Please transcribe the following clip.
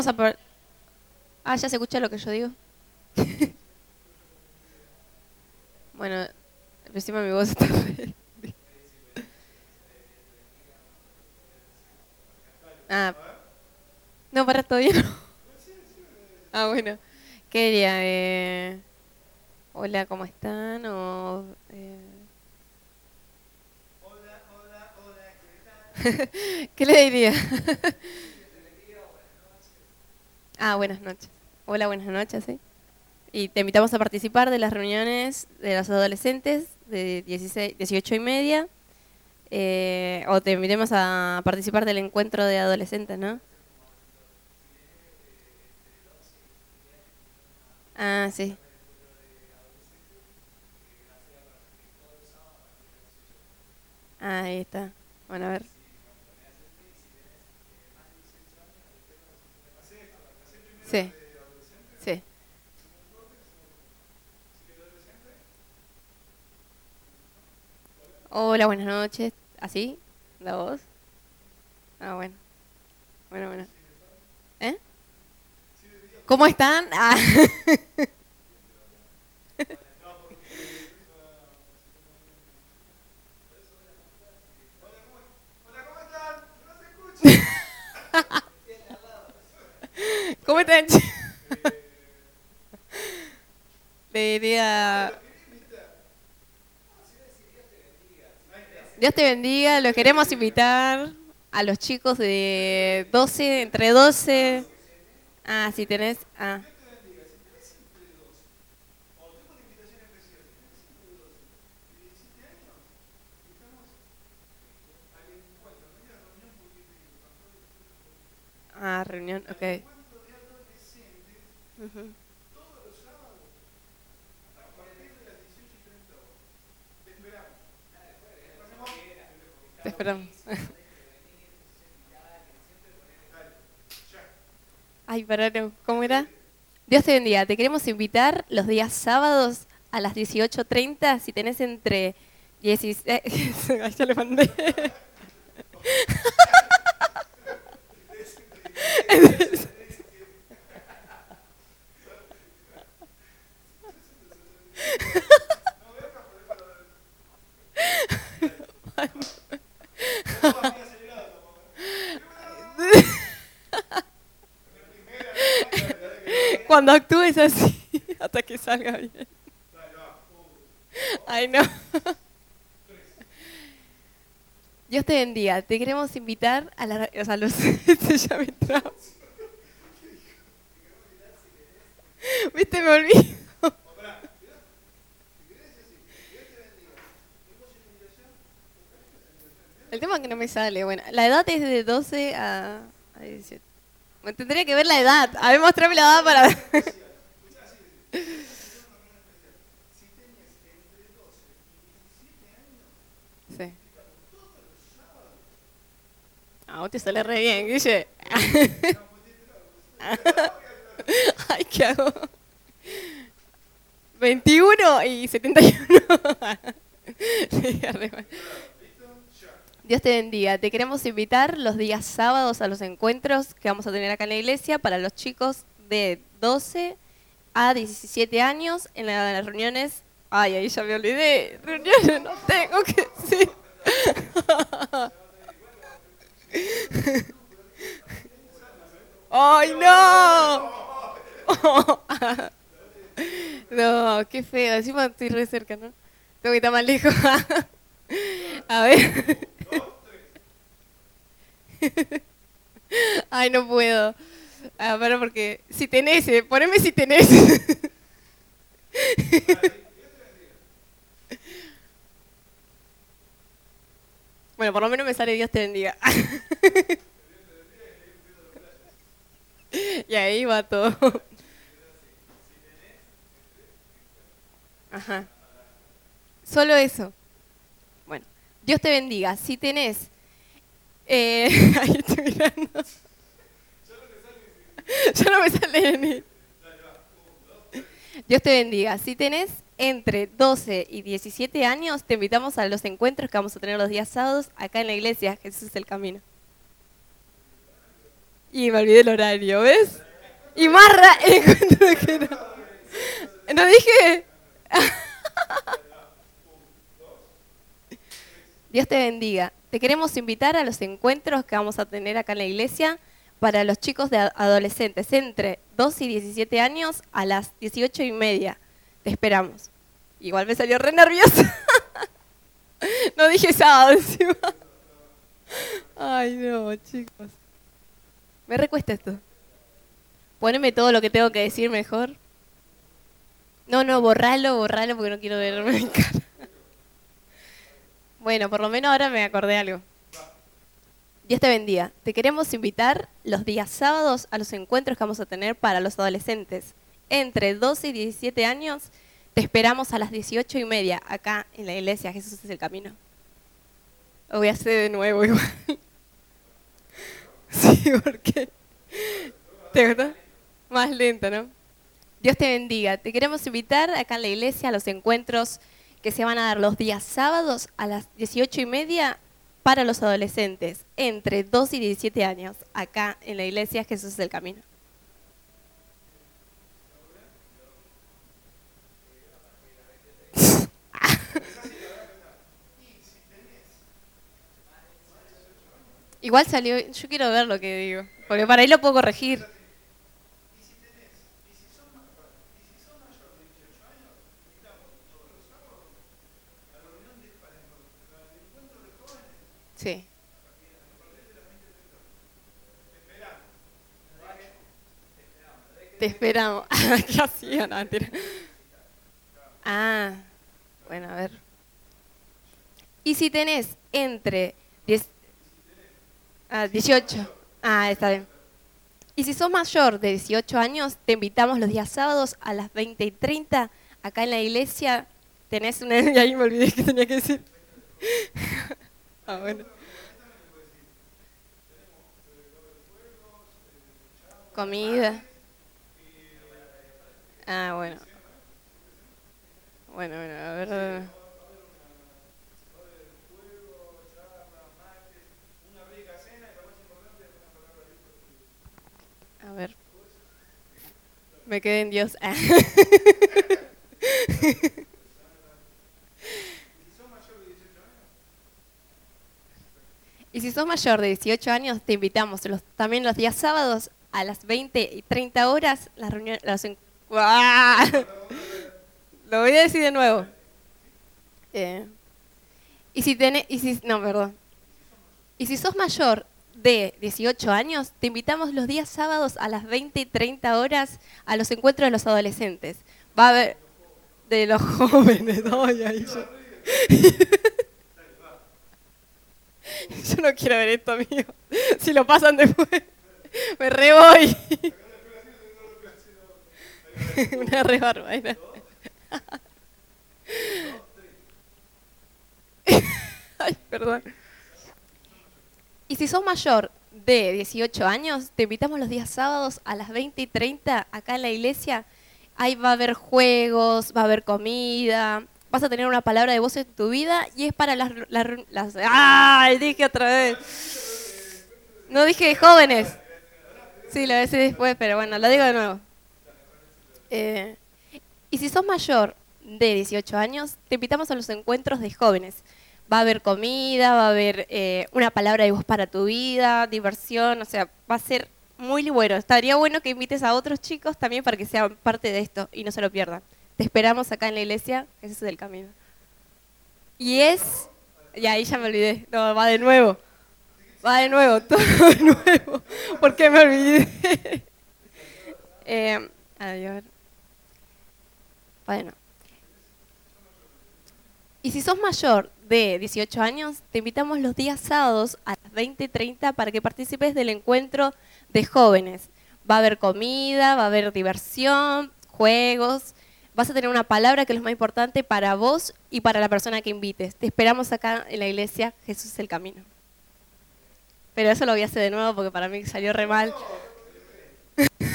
a por- Ah, ya se escucha lo que yo digo. Bueno, encima mi voz está re- Ah, no, para todavía no. Ah, bueno. ¿Qué diría? Hola, ¿cómo están? ¿Qué le diría? Ah, buenas noches. Hola, buenas noches, ¿sí? Y te invitamos a participar de las reuniones de los adolescentes de 16, 18:30. O te invitemos a participar del encuentro de adolescentes, ¿no? Ah, sí. Ah, ahí está. Bueno, a ver. Sí, sí. Hola, buenas noches. ¿Así? ¿La voz? Ah, bueno. Bueno, bueno. ¿Eh? ¿Cómo están? Ah. ¿Cómo están? Le diría... Dios te bendiga. Los queremos invitar a los chicos de 12, entre 12. Ah, si tenés... Ah. Ah, reunión, ok. Ujú. Te esperamos. Ay, pará, no. ¿Cómo era? Dios te bendiga. Te queremos invitar los días sábados a las 18:30. Si tenés entre 16... Ay, ya le mandé. Cuando actúes así, hasta que salga bien. Ay, no. Dios te bendiga. Te queremos invitar a la... O sea, los... ya me trabo. ¿Viste? Me olvidé. El tema es que no me sale. Bueno, la edad es de 12 a 17. Me tendría que ver la edad. A ver, mostrame la edad para ver. Sí. Ah, vos te sale re bien, Guille. Ay, ¿qué hago? 21 y 71. Sí, arriba. Dios te bendiga. Te queremos invitar los días sábados a los encuentros que vamos a tener acá en la iglesia para los chicos de 12 a 17 años en las reuniones. Ay, ahí ya me olvidé. Reuniones no tengo que decir. ¡Ay, no! No, qué feo. Encima estoy re cerca, ¿no? Tengo que estar más lejos. A ver. Ay, no puedo. Ah, para porque si tenés, poneme si tenés. Bueno, por lo menos me sale Dios te bendiga. Y ahí va todo. Ajá. Solo eso. Bueno, Dios te bendiga. Si tenés... ahí estoy mirando. Ya no me sale ni... Dios te bendiga. Si tenés entre 12 y 17 años, te invitamos a los encuentros que vamos a tener los días sábados acá en la iglesia. Jesús es el camino. Y me olvidé el horario, ¿ves? Y más encuentro que no. ¿No dije? Dios te bendiga. Te queremos invitar a los encuentros que vamos a tener acá en la iglesia para los chicos de adolescentes entre 2 y 17 años a las 18:30. Te esperamos. Igual me salió re nerviosa. No dije sábado encima. Ay, no, chicos. Me recuesta esto. Poneme todo lo que tengo que decir mejor. No, borralo porque no quiero verme en cara. Bueno, por lo menos ahora me acordé algo. Dios te bendiga. Te queremos invitar los días sábados a los encuentros que vamos a tener para los adolescentes. Entre 12 y 17 años, te esperamos a las 18:30 acá en la iglesia. Jesús es el camino. Lo voy a hacer de nuevo igual. Sí, porque... ¿Te gustó? Más lento, ¿no? Dios te bendiga. Te queremos invitar acá en la iglesia a los encuentros que se van a dar los días sábados a las 18:30 para los adolescentes entre 2 y 17 años, acá en la iglesia Jesús es el camino. Igual salió, yo quiero ver lo que digo, porque para ahí lo puedo corregir. Sí. Te esperamos. ¿Qué hacía? No, mentira. Ah, bueno, a ver. Y si tenés entre 18. Ah, está bien. Y si sos mayor de 18 años, te invitamos los días sábados a las 20:30 acá en la iglesia. Tenés una... Y ahí me olvidé que tenía que decir. Ah, bueno. Comida. Ah, bueno. Bueno, a ver. A ver. Me quedé en Dios. Ah. Y si sos mayor de 18 años, te invitamos también los días sábados a las 20:30 horas, la reunión, ¡Uah! Lo voy a decir de nuevo. No, perdón. Y si sos mayor de 18 años, te invitamos los días sábados a las 20:30 horas a los encuentros de los adolescentes. Va a haber de los jóvenes, ¿no? Ahí yo... Yo no quiero ver esto, mío. Si lo pasan después, me re voy. Una re barbaridad. Ay, perdón. Y si sos mayor de 18 años, te invitamos los días sábados a las 20:30 acá en la iglesia. Ahí va a haber juegos, va a haber comida, vas a tener una palabra de voz en tu vida y es para las ¡ay! Dije otra vez. No dije jóvenes. Sí, lo decía después, pero bueno, lo digo de nuevo. Y si sos mayor de 18 años, te invitamos a los encuentros de jóvenes. Va a haber comida, va a haber una palabra de voz para tu vida, diversión, o sea, va a ser muy bueno. Estaría bueno que invites a otros chicos también para que sean parte de esto y no se lo pierdan. Te esperamos acá en la iglesia, ese es el camino. Y ahí ya me olvidé, no, va de nuevo, todo de nuevo, ¿por qué me olvidé? A ver, bueno. Y si sos mayor de 18 años, te invitamos los días sábados a las 20:30 para que participes del encuentro de jóvenes. Va a haber comida, va a haber diversión, juegos. Vas a tener una palabra que es lo más importante para vos y para la persona que invites. Te esperamos acá en la iglesia, Jesús es el camino. Pero eso lo voy a hacer de nuevo porque para mí salió re mal.